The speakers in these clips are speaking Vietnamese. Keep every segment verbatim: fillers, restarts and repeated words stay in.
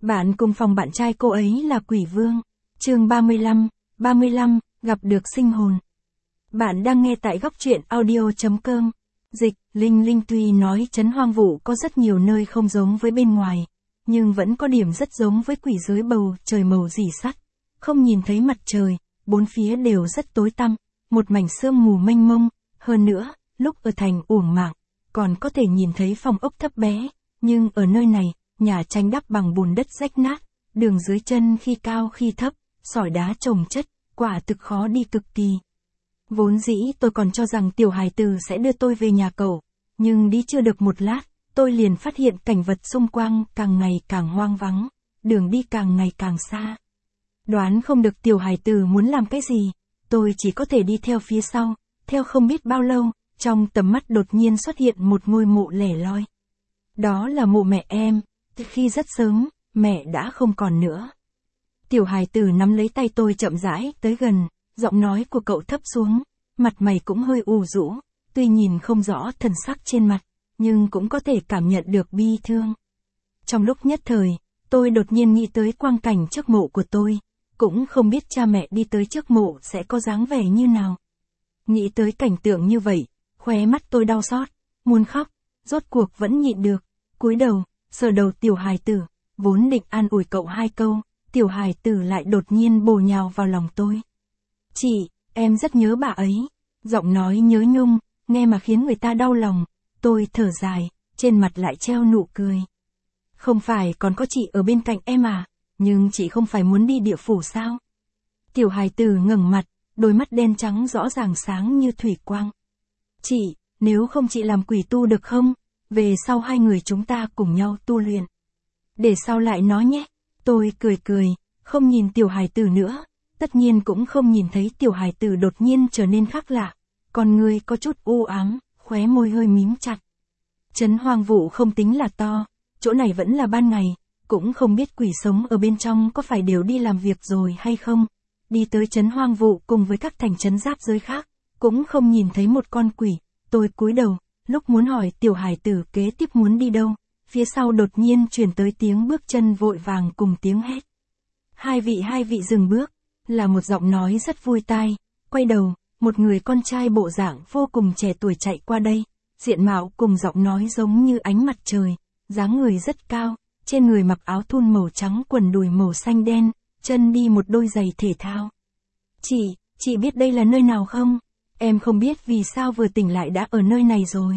Bạn cùng phòng bạn trai cô ấy là quỷ vương. Chương ba mươi lăm, ba mươi lăm, gặp được sinh hồn. Bạn đang nghe tại góc truyện audio chấm com. Dịch, Linh Linh tuy nói trấn Hoang Vũ có rất nhiều nơi không giống với bên ngoài, nhưng vẫn có điểm rất giống với quỷ giới bầu trời màu rỉ sắt. Không nhìn thấy mặt trời, bốn phía đều rất tối tăm, một mảnh sương mù mênh mông, hơn nữa, lúc ở thành Uổng Mạng, còn có thể nhìn thấy phòng ốc thấp bé, nhưng ở nơi này, nhà tranh đắp bằng bùn đất rách nát, đường dưới chân khi cao khi thấp, sỏi đá chồng chất, quả thực khó đi cực kỳ. Vốn dĩ tôi còn cho rằng tiểu hài tử sẽ đưa tôi về nhà cậu, nhưng đi chưa được một lát, tôi liền phát hiện cảnh vật xung quanh càng ngày càng hoang vắng, đường đi càng ngày càng xa. Đoán không được tiểu hài tử muốn làm cái gì, tôi chỉ có thể đi theo phía sau, theo không biết bao lâu, trong tầm mắt đột nhiên xuất hiện một ngôi mộ lẻ loi. Đó là mộ mẹ em, từ khi rất sớm, mẹ đã không còn nữa. Tiểu hài tử nắm lấy tay tôi chậm rãi tới gần, giọng nói của cậu thấp xuống, mặt mày cũng hơi u rũ, tuy nhìn không rõ thần sắc trên mặt, nhưng cũng có thể cảm nhận được bi thương. Trong lúc nhất thời, tôi đột nhiên nghĩ tới quang cảnh trước mộ của tôi, cũng không biết cha mẹ đi tới trước mộ sẽ có dáng vẻ như nào. Nghĩ tới cảnh tượng như vậy, khóe mắt tôi đau xót, muốn khóc, rốt cuộc vẫn nhịn được, cúi đầu, sờ đầu tiểu hài tử, vốn định an ủi cậu hai câu, tiểu hài tử lại đột nhiên bổ nhào vào lòng tôi. Chị, em rất nhớ bà ấy, giọng nói nhớ nhung, nghe mà khiến người ta đau lòng, tôi thở dài, trên mặt lại treo nụ cười. Không phải còn có chị ở bên cạnh em à, nhưng chị không phải muốn đi địa phủ sao? Tiểu hài tử ngẩng mặt, đôi mắt đen trắng rõ ràng sáng như thủy quang. Chị, nếu không chị làm quỷ tu được không? Về sau hai người chúng ta cùng nhau tu luyện. Để sau lại nói nhé. Tôi cười cười, không nhìn tiểu hài tử nữa. Tất nhiên cũng không nhìn thấy tiểu hài tử đột nhiên trở nên khác lạ. Con người có chút u ám, khóe môi hơi mím chặt. Trấn Hoang Vũ không tính là to, chỗ này vẫn là ban ngày, cũng không biết quỷ sống ở bên trong có phải đều đi làm việc rồi hay không. Đi tới Trấn Hoang Vũ cùng với các thành trấn giáp giới khác, cũng không nhìn thấy một con quỷ. Tôi cúi đầu, lúc muốn hỏi tiểu hài tử kế tiếp muốn đi đâu, phía sau đột nhiên truyền tới tiếng bước chân vội vàng cùng tiếng hét. Hai vị hai vị dừng bước, là một giọng nói rất vui tai, quay đầu, một người con trai bộ dạng vô cùng trẻ tuổi chạy qua đây, diện mạo cùng giọng nói giống như ánh mặt trời, dáng người rất cao, trên người mặc áo thun màu trắng quần đùi màu xanh đen, chân đi một đôi giày thể thao. Chị, chị biết đây là nơi nào không? Em không biết vì sao vừa tỉnh lại đã ở nơi này rồi.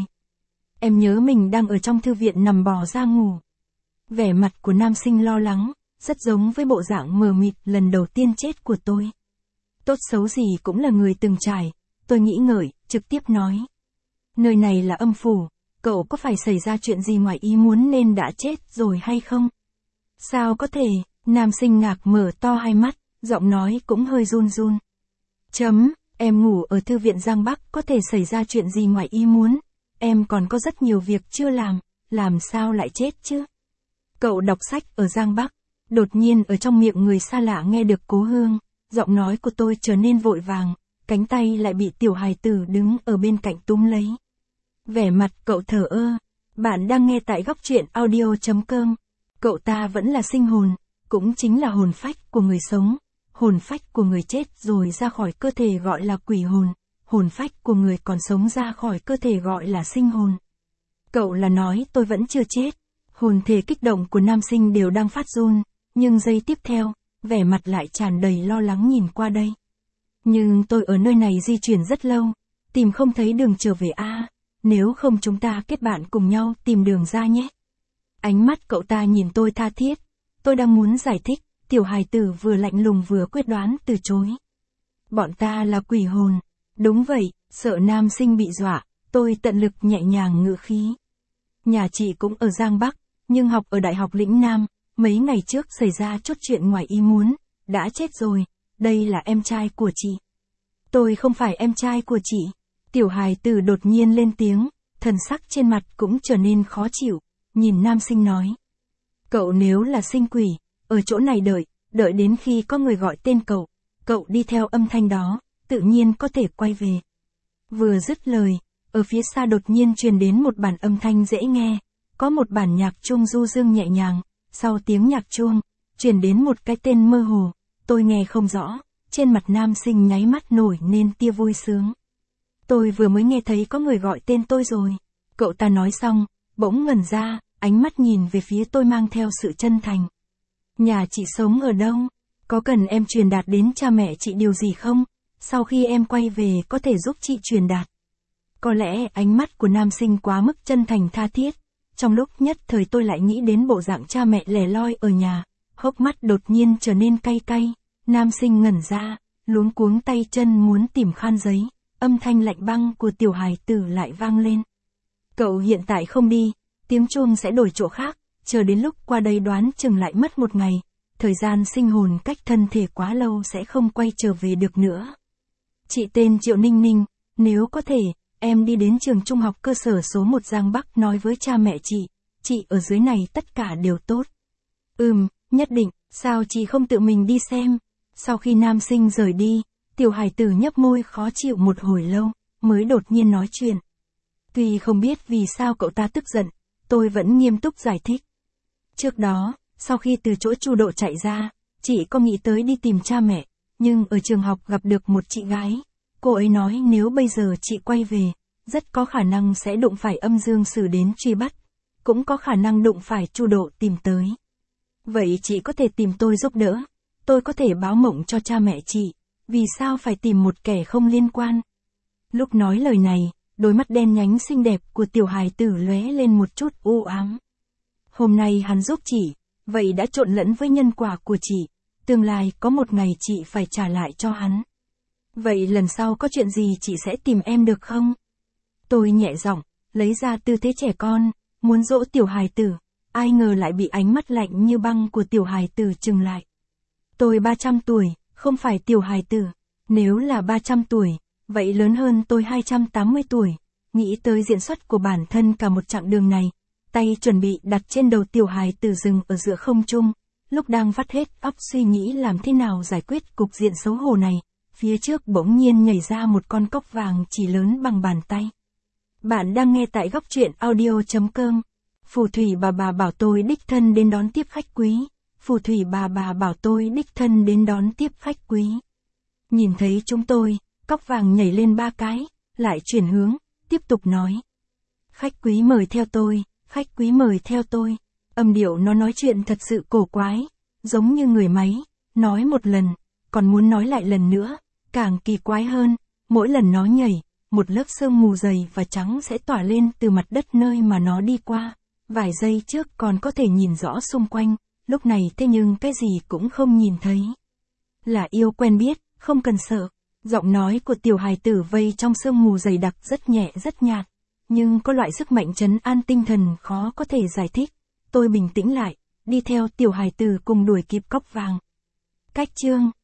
Em nhớ mình đang ở trong thư viện nằm bò ra ngủ. Vẻ mặt của nam sinh lo lắng, rất giống với bộ dạng mờ mịt lần đầu tiên chết của tôi. Tốt xấu gì cũng là người từng trải, tôi nghĩ ngợi, trực tiếp nói. Nơi này là âm phủ, cậu có phải xảy ra chuyện gì ngoài ý muốn nên đã chết rồi hay không? Sao có thể, nam sinh ngạc mở to hai mắt, giọng nói cũng hơi run run. Chấm, em ngủ ở thư viện Giang Bắc có thể xảy ra chuyện gì ngoài ý muốn? Em còn có rất nhiều việc chưa làm, làm sao lại chết chứ? Cậu đọc sách ở Giang Bắc, đột nhiên ở trong miệng người xa lạ nghe được Cố Hương, giọng nói của tôi trở nên vội vàng, cánh tay lại bị tiểu hài tử đứng ở bên cạnh túm lấy. Vẻ mặt cậu thờ ơ, bạn đang nghe tại góc truyện audio chấm com. Cậu ta vẫn là sinh hồn, cũng chính là hồn phách của người sống. Hồn phách của người chết rồi ra khỏi cơ thể gọi là quỷ hồn, hồn phách của người còn sống ra khỏi cơ thể gọi là sinh hồn. Cậu là nói tôi vẫn chưa chết. Hồn thể kích động của nam sinh đều đang phát run, nhưng giây tiếp theo, vẻ mặt lại tràn đầy lo lắng nhìn qua đây. Nhưng tôi ở nơi này di chuyển rất lâu, tìm không thấy đường trở về a. À, nếu không chúng ta kết bạn cùng nhau tìm đường ra nhé. Ánh mắt cậu ta nhìn tôi tha thiết, tôi đang muốn giải thích. Tiểu hài tử vừa lạnh lùng vừa quyết đoán từ chối. Bọn ta là quỷ hồn. Đúng vậy, sợ nam sinh bị dọa, tôi tận lực nhẹ nhàng ngữ khí. Nhà chị cũng ở Giang Bắc, nhưng học ở Đại học Lĩnh Nam, mấy ngày trước xảy ra chút chuyện ngoài ý muốn, đã chết rồi, đây là em trai của chị. Tôi không phải em trai của chị. Tiểu hài tử đột nhiên lên tiếng, thần sắc trên mặt cũng trở nên khó chịu, nhìn nam sinh nói. Cậu nếu là sinh quỷ, ở chỗ này đợi, đợi đến khi có người gọi tên cậu, cậu đi theo âm thanh đó, tự nhiên có thể quay về. Vừa dứt lời, ở phía xa đột nhiên truyền đến một bản âm thanh dễ nghe, có một bản nhạc trung du dương nhẹ nhàng, sau tiếng nhạc chuông, truyền đến một cái tên mơ hồ, tôi nghe không rõ, trên mặt nam sinh nháy mắt nổi nên tia vui sướng. Tôi vừa mới nghe thấy có người gọi tên tôi rồi. Cậu ta nói xong, bỗng ngẩn ra, ánh mắt nhìn về phía tôi mang theo sự chân thành. Nhà chị sống ở đâu? Có cần em truyền đạt đến cha mẹ chị điều gì không? Sau khi em quay về có thể giúp chị truyền đạt. Có lẽ ánh mắt của nam sinh quá mức chân thành tha thiết. Trong lúc nhất thời tôi lại nghĩ đến bộ dạng cha mẹ lẻ loi ở nhà. Hốc mắt đột nhiên trở nên cay cay. Nam sinh ngẩn ra, luống cuống tay chân muốn tìm khăn giấy. Âm thanh lạnh băng của tiểu hài tử lại vang lên. Cậu hiện tại không đi, tiếng chuông sẽ đổi chỗ khác, chờ đến lúc qua đây đoán chừng lại mất một ngày. Thời gian sinh hồn cách thân thể quá lâu sẽ không quay trở về được nữa. Chị tên Triệu Ninh Ninh, nếu có thể, em đi đến trường trung học cơ sở số một Giang Bắc nói với cha mẹ chị, chị ở dưới này tất cả đều tốt. Ừm, nhất định, sao chị không tự mình đi xem? Sau khi nam sinh rời đi, tiểu hài tử nhấp môi khó chịu một hồi lâu, mới đột nhiên nói chuyện. Tuy không biết vì sao cậu ta tức giận, tôi vẫn nghiêm túc giải thích. Trước đó, sau khi từ chỗ Chu Độ chạy ra, chị có nghĩ tới đi tìm cha mẹ, nhưng ở trường học gặp được một chị gái. Cô ấy nói nếu bây giờ chị quay về, rất có khả năng sẽ đụng phải Âm Dương Sử đến truy bắt, cũng có khả năng đụng phải Chu Độ tìm tới. Vậy chị có thể tìm tôi giúp đỡ, tôi có thể báo mộng cho cha mẹ chị, vì sao phải tìm một kẻ không liên quan. Lúc nói lời này, đôi mắt đen nhánh xinh đẹp của tiểu hài tử lóe lên một chút u ám. Hôm nay hắn giúp chị, vậy đã trộn lẫn với nhân quả của chị, tương lai có một ngày chị phải trả lại cho hắn. Vậy lần sau có chuyện gì chị sẽ tìm em được không? Tôi nhẹ giọng, lấy ra tư thế trẻ con, muốn dỗ tiểu hài tử, ai ngờ lại bị ánh mắt lạnh như băng của tiểu hài tử trừng lại. Tôi ba trăm tuổi, không phải tiểu hài tử, nếu là ba trăm tuổi, vậy lớn hơn tôi hai trăm tám mươi tuổi, nghĩ tới diễn xuất của bản thân cả một chặng đường này, tay chuẩn bị đặt trên đầu tiểu hài tử dừng ở giữa không trung, lúc đang vắt hết óc suy nghĩ làm thế nào giải quyết cục diện xấu hổ này, phía trước bỗng nhiên nhảy ra một con cóc vàng chỉ lớn bằng bàn tay. Bạn đang nghe tại góc truyện audio chấm com. Phù thủy bà bà bảo tôi đích thân đến đón tiếp khách quý. Phù thủy bà bà bảo tôi đích thân đến đón tiếp khách quý. Nhìn thấy chúng tôi, cóc vàng nhảy lên ba cái, lại chuyển hướng, tiếp tục nói. Khách quý mời theo tôi, khách quý mời theo tôi. Âm điệu nó nói chuyện thật sự cổ quái, giống như người máy, nói một lần, còn muốn nói lại lần nữa, càng kỳ quái hơn, mỗi lần nó nhảy, một lớp sương mù dày và trắng sẽ tỏa lên từ mặt đất nơi mà nó đi qua. Vài giây trước còn có thể nhìn rõ xung quanh, lúc này thế nhưng cái gì cũng không nhìn thấy. Là yêu quen biết, không cần sợ. Giọng nói của tiểu hài tử vây trong sương mù dày đặc rất nhẹ rất nhạt, nhưng có loại sức mạnh trấn an tinh thần khó có thể giải thích. Tôi bình tĩnh lại, đi theo tiểu hài tử cùng đuổi kịp cóc vàng. Cách chương